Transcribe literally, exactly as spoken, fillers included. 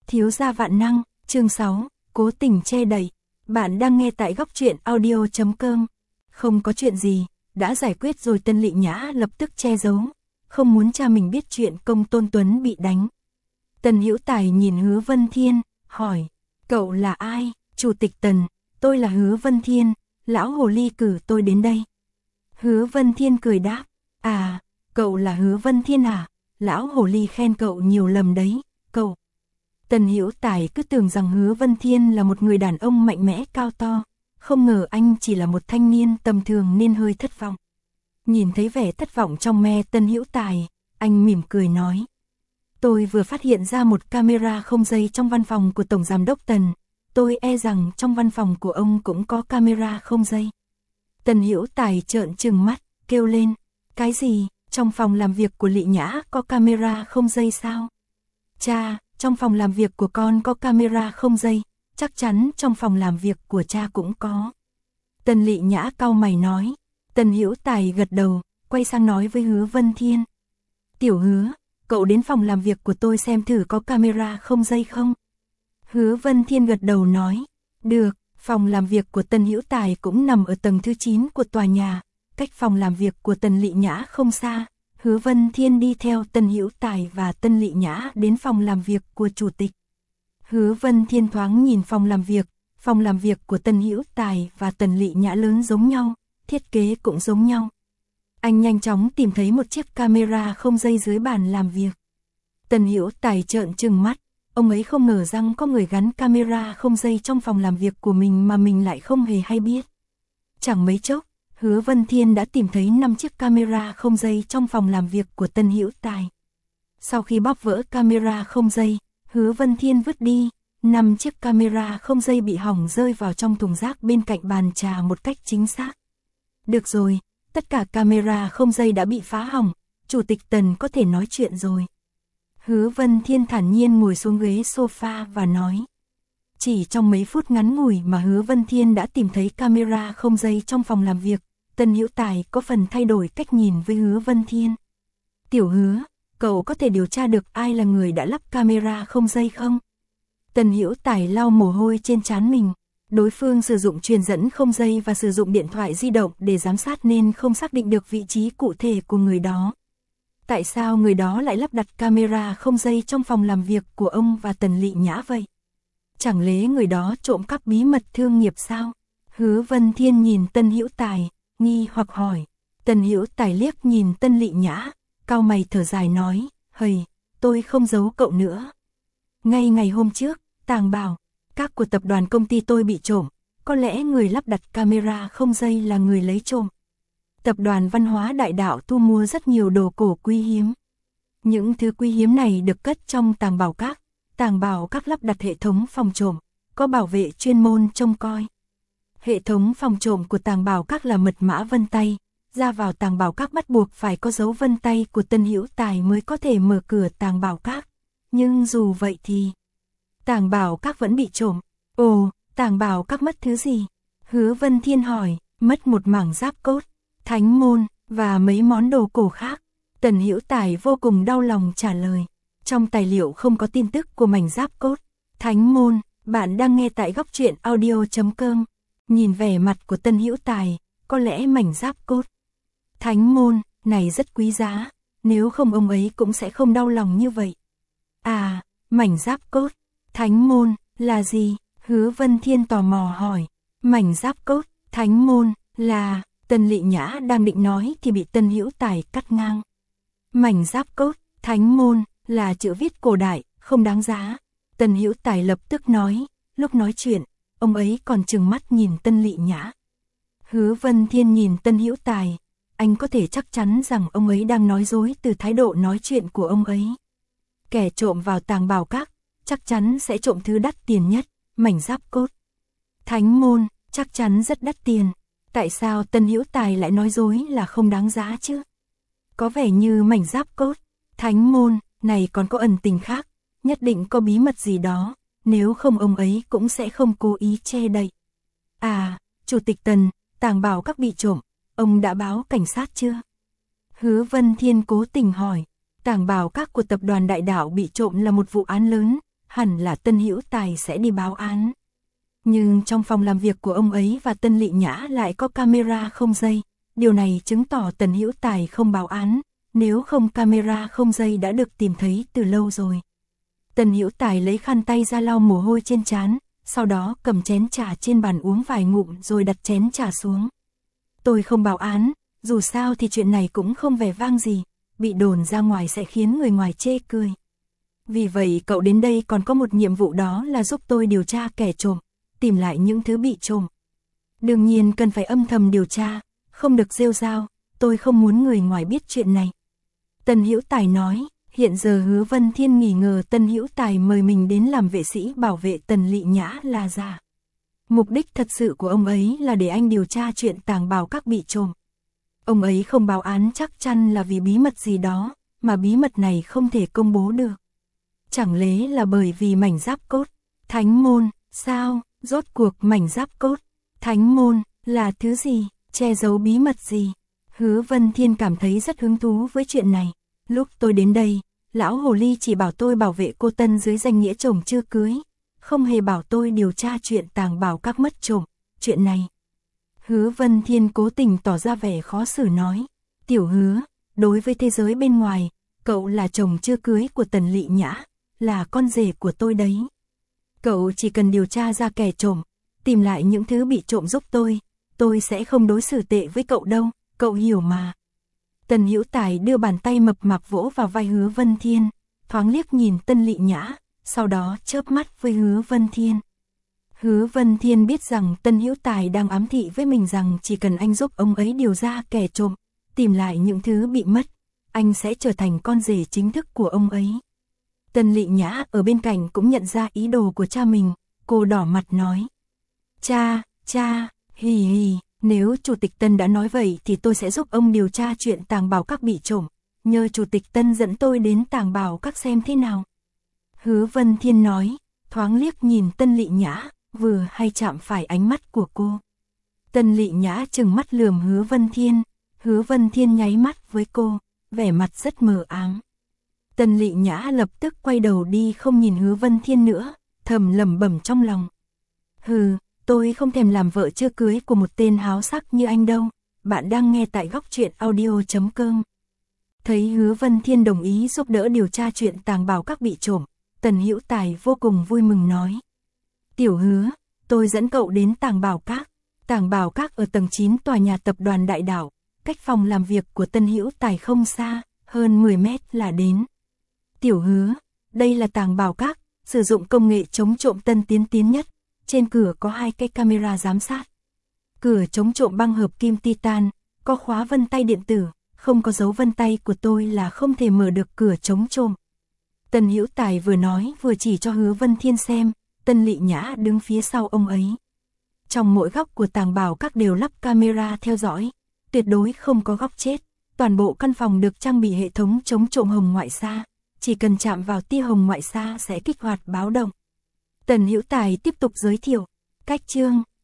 Thiếu gia vạn năng, chương sáu, cố tình che đậy. Bạn đang nghe tại góc truyện audio chấm com. Không có chuyện gì, đã giải quyết rồi. Tân Lị Nhã lập tức che giấu, không muốn cha mình biết chuyện Công Tôn Tuấn bị đánh. Tần Hữu Tài nhìn Hứa Vân Thiên, hỏi, cậu là ai? Chủ tịch Tần, tôi là Hứa Vân Thiên, lão hồ ly cử tôi đến đây. Hứa Vân Thiên cười đáp, à, cậu là Hứa Vân Thiên à? Lão hồ ly khen cậu nhiều lầm đấy, cậu. Tần Hữu Tài cứ tưởng rằng Hứa Vân Thiên là một người đàn ông mạnh mẽ cao to, không ngờ anh chỉ là một thanh niên tầm thường nên hơi thất vọng. Nhìn thấy vẻ thất vọng trong me Tần Hữu Tài, anh mỉm cười nói, tôi vừa phát hiện ra một camera không dây trong văn phòng của Tổng Giám đốc Tần, tôi e rằng trong văn phòng của ông cũng có camera không dây. Tần Hữu Tài trợn trừng mắt, kêu lên, cái gì, trong phòng làm việc của Lị Nhã có camera không dây sao? Cha, trong phòng làm việc của con có camera không dây, chắc chắn trong phòng làm việc của cha cũng có. Tần Lị Nhã cau mày nói. Tần Hữu Tài gật đầu, quay sang nói với Hứa Vân Thiên, tiểu Hứa, cậu đến phòng làm việc của tôi xem thử có camera không dây không? Hứa Vân Thiên gật đầu nói, được. Phòng làm việc của Tần Hữu Tài cũng nằm ở tầng thứ chín của tòa nhà, cách phòng làm việc của Tần Lị Nhã không xa. Hứa Vân Thiên đi theo Tần Hữu Tài và Tần Lị Nhã đến phòng làm việc của chủ tịch. Hứa Vân Thiên thoáng nhìn phòng làm việc, phòng làm việc của Tần Hữu Tài và Tần Lị Nhã lớn giống nhau, thiết kế cũng giống nhau. Anh nhanh chóng tìm thấy một chiếc camera không dây dưới bàn làm việc. Tần Hữu Tài trợn trừng mắt, ông ấy không ngờ rằng có người gắn camera không dây trong phòng làm việc của mình mà mình lại không hề hay biết. Chẳng mấy chốc, Hứa Vân Thiên đã tìm thấy năm chiếc camera không dây trong phòng làm việc của Tần Hữu Tài. Sau khi bóp vỡ camera không dây, Hứa Vân Thiên vứt đi, năm chiếc camera không dây bị hỏng rơi vào trong thùng rác bên cạnh bàn trà một cách chính xác. Được rồi, tất cả camera không dây đã bị phá hỏng, Chủ tịch Tần có thể nói chuyện rồi. Hứa Vân Thiên thản nhiên ngồi xuống ghế sofa và nói. Chỉ trong mấy phút ngắn ngủi mà Hứa Vân Thiên đã tìm thấy camera không dây trong phòng làm việc, Tần Hữu Tài có phần thay đổi cách nhìn với Hứa Vân Thiên. Tiểu Hứa, cậu có thể điều tra được ai là người đã lắp camera không dây không? Tần Hữu Tài lau mồ hôi trên trán mình. Đối phương sử dụng truyền dẫn không dây và sử dụng điện thoại di động để giám sát nên không xác định được vị trí cụ thể của người đó. Tại sao người đó lại lắp đặt camera không dây trong phòng làm việc của ông và Tần Lị Nhã vậy? Chẳng lẽ người đó trộm cắp bí mật thương nghiệp sao? Hứa Vân Thiên nhìn Tần Hữu Tài, nghi hoặc hỏi. Tần Hữu Tài liếc nhìn Tần Lị Nhã, cau mày thở dài nói, hầy, tôi không giấu cậu nữa. Ngay ngày hôm trước, tàng bảo các của tập đoàn công ty tôi bị trộm, có lẽ người lắp đặt camera không dây là người lấy trộm. Tập đoàn Văn hóa Đại Đạo thu mua rất nhiều đồ cổ quý hiếm. Những thứ quý hiếm này được cất trong tàng bảo các. Tàng bảo các lắp đặt hệ thống phòng trộm, có bảo vệ chuyên môn trông coi. Hệ thống phòng trộm của tàng bảo các là mật mã vân tay. Ra vào tàng bảo các bắt buộc phải có dấu vân tay của Tần Hữu Tài mới có thể mở cửa tàng bảo các. Nhưng dù vậy thì tàng bảo các vẫn bị trộm. Ồ, tàng bảo các mất thứ gì? Hứa Vân Thiên hỏi. Mất một mảng giáp cốt, thánh môn và mấy món đồ cổ khác. Tần Hữu Tài vô cùng đau lòng trả lời. Trong tài liệu không có tin tức của mảnh giáp cốt, thánh môn. Bạn đang nghe tại góc truyện audio chấm com. Nhìn vẻ mặt của Tần Hữu Tài, có lẽ mảnh giáp cốt, thánh môn này rất quý giá, nếu không ông ấy cũng sẽ không đau lòng như vậy. À, mảnh giáp cốt, thánh môn là gì? Hứa Vân Thiên tò mò hỏi. Mảnh giáp cốt, thánh môn là... Tần Lị Nhã đang định nói thì bị Tần Hữu Tài cắt ngang. Mảnh giáp cốt, thánh môn là chữ viết cổ đại, không đáng giá. Tần Hữu Tài lập tức nói. Lúc nói chuyện, ông ấy còn trừng mắt nhìn Tần Lị Nhã. Hứa Vân Thiên nhìn Tần Hữu Tài, anh có thể chắc chắn rằng ông ấy đang nói dối từ thái độ nói chuyện của ông ấy. Kẻ trộm vào tàng bảo các, chắc chắn sẽ trộm thứ đắt tiền nhất, mảnh giáp cốt. Thánh môn, chắc chắn rất đắt tiền. Tại sao Tần Hữu Tài lại nói dối là không đáng giá chứ? Có vẻ như mảnh giáp cốt, thánh môn này còn có ẩn tình khác, nhất định có bí mật gì đó, nếu không ông ấy cũng sẽ không cố ý che đậy. À, Chủ tịch Tần, tàng bảo các bị trộm, ông đã báo cảnh sát chưa? Hứa Vân Thiên cố tình hỏi. Tàng bảo các của tập đoàn Đại Đạo bị trộm là một vụ án lớn, hẳn là Tân Hữu Tài sẽ đi báo án. Nhưng trong phòng làm việc của ông ấy và Tân Lị Nhã lại có camera không dây, điều này chứng tỏ Tần Hữu Tài không báo án, nếu không camera không dây đã được tìm thấy từ lâu rồi. Tần Hữu Tài lấy khăn tay ra lau mồ hôi trên trán, sau đó cầm chén trà trên bàn uống vài ngụm rồi đặt chén trà xuống. Tôi không báo án, dù sao thì chuyện này cũng không vẻ vang gì, bị đồn ra ngoài sẽ khiến người ngoài chê cười. Vì vậy cậu đến đây còn có một nhiệm vụ, đó là giúp tôi điều tra kẻ trộm, tìm lại những thứ bị trộm. Đương nhiên cần phải âm thầm điều tra, không được rêu rao, tôi không muốn người ngoài biết chuyện này. Tần Hữu Tài nói, hiện giờ Hứa Vân Thiên nghi ngờ Tần Hữu Tài mời mình đến làm vệ sĩ bảo vệ Tần Lị Nhã là giả. Mục đích thật sự của ông ấy là để anh điều tra chuyện tàng bảo các bị trộm. Ông ấy không báo án chắc chắn là vì bí mật gì đó, mà bí mật này không thể công bố được. Chẳng lẽ là bởi vì mảnh giáp cốt, thánh môn, sao, rốt cuộc mảnh giáp cốt, thánh môn, là thứ gì, che giấu bí mật gì? Hứa Vân Thiên cảm thấy rất hứng thú với chuyện này. Lúc tôi đến đây, lão hồ ly chỉ bảo tôi bảo vệ cô Tân dưới danh nghĩa chồng chưa cưới, không hề bảo tôi điều tra chuyện tàng bảo các mất trộm, chuyện này. Hứa Vân Thiên cố tình tỏ ra vẻ khó xử nói, Tiểu Hứa, đối với thế giới bên ngoài, cậu là chồng chưa cưới của Tần Lị Nhã, là con rể của tôi đấy. Cậu chỉ cần điều tra ra kẻ trộm, tìm lại những thứ bị trộm giúp tôi, tôi sẽ không đối xử tệ với cậu đâu, cậu hiểu mà. Tần Hữu Tài đưa bàn tay mập mạp vỗ vào vai Hứa Vân Thiên, thoáng liếc nhìn Tân Lị Nhã, sau đó chớp mắt với Hứa Vân Thiên. Hứa Vân Thiên biết rằng Tân Hữu Tài đang ám thị với mình rằng chỉ cần anh giúp ông ấy điều ra kẻ trộm, tìm lại những thứ bị mất, anh sẽ trở thành con rể chính thức của ông ấy. Tân Lị Nhã ở bên cạnh cũng nhận ra ý đồ của cha mình, cô đỏ mặt nói. Cha, cha, hì hì, nếu Chủ tịch Tân đã nói vậy thì tôi sẽ giúp ông điều tra chuyện tàng bảo các bị trộm, nhờ Chủ tịch Tân dẫn tôi đến tàng bảo các xem thế nào. Hứa Vân Thiên nói, thoáng liếc nhìn Tân Lị Nhã, vừa hay chạm phải ánh mắt của cô. Tân Lị Nhã trừng mắt lườm Hứa Vân Thiên, Hứa Vân Thiên nháy mắt với cô, vẻ mặt rất mờ ám. Tân Lị Nhã lập tức quay đầu đi không nhìn Hứa Vân Thiên nữa, thầm lẩm bẩm trong lòng. Hừ, tôi không thèm làm vợ chưa cưới của một tên háo sắc như anh đâu. Bạn đang nghe tại góc truyện audio chấm com. Thấy Hứa Vân Thiên đồng ý giúp đỡ điều tra chuyện tàng bảo các bị trộm, Tần Hữu Tài vô cùng vui mừng nói. Tiểu Hứa, tôi dẫn cậu đến tàng bảo các. Tàng bảo các ở tầng chín tòa nhà tập đoàn Đại Đảo, cách phòng làm việc của Tân Hữu Tài không xa, hơn mười mét là đến. Tiểu Hứa, đây là tàng bảo các, sử dụng công nghệ chống trộm tân tiến tiến nhất, trên cửa có hai cái camera giám sát. Cửa chống trộm băng hợp kim titan, có khóa vân tay điện tử, không có dấu vân tay của tôi là không thể mở được cửa chống trộm. Tần Hữu Tài vừa nói vừa chỉ cho Hứa Vân Thiên xem, Tân Lị Nhã đứng phía sau ông ấy. Trong mỗi góc của tàng bảo các đều lắp camera theo dõi, tuyệt đối không có góc chết, toàn bộ căn phòng được trang bị hệ thống chống trộm hồng ngoại xa, chỉ cần chạm vào tia hồng ngoại xa sẽ kích hoạt báo động. Tần Hữu Tài tiếp tục giới thiệu, cách chương,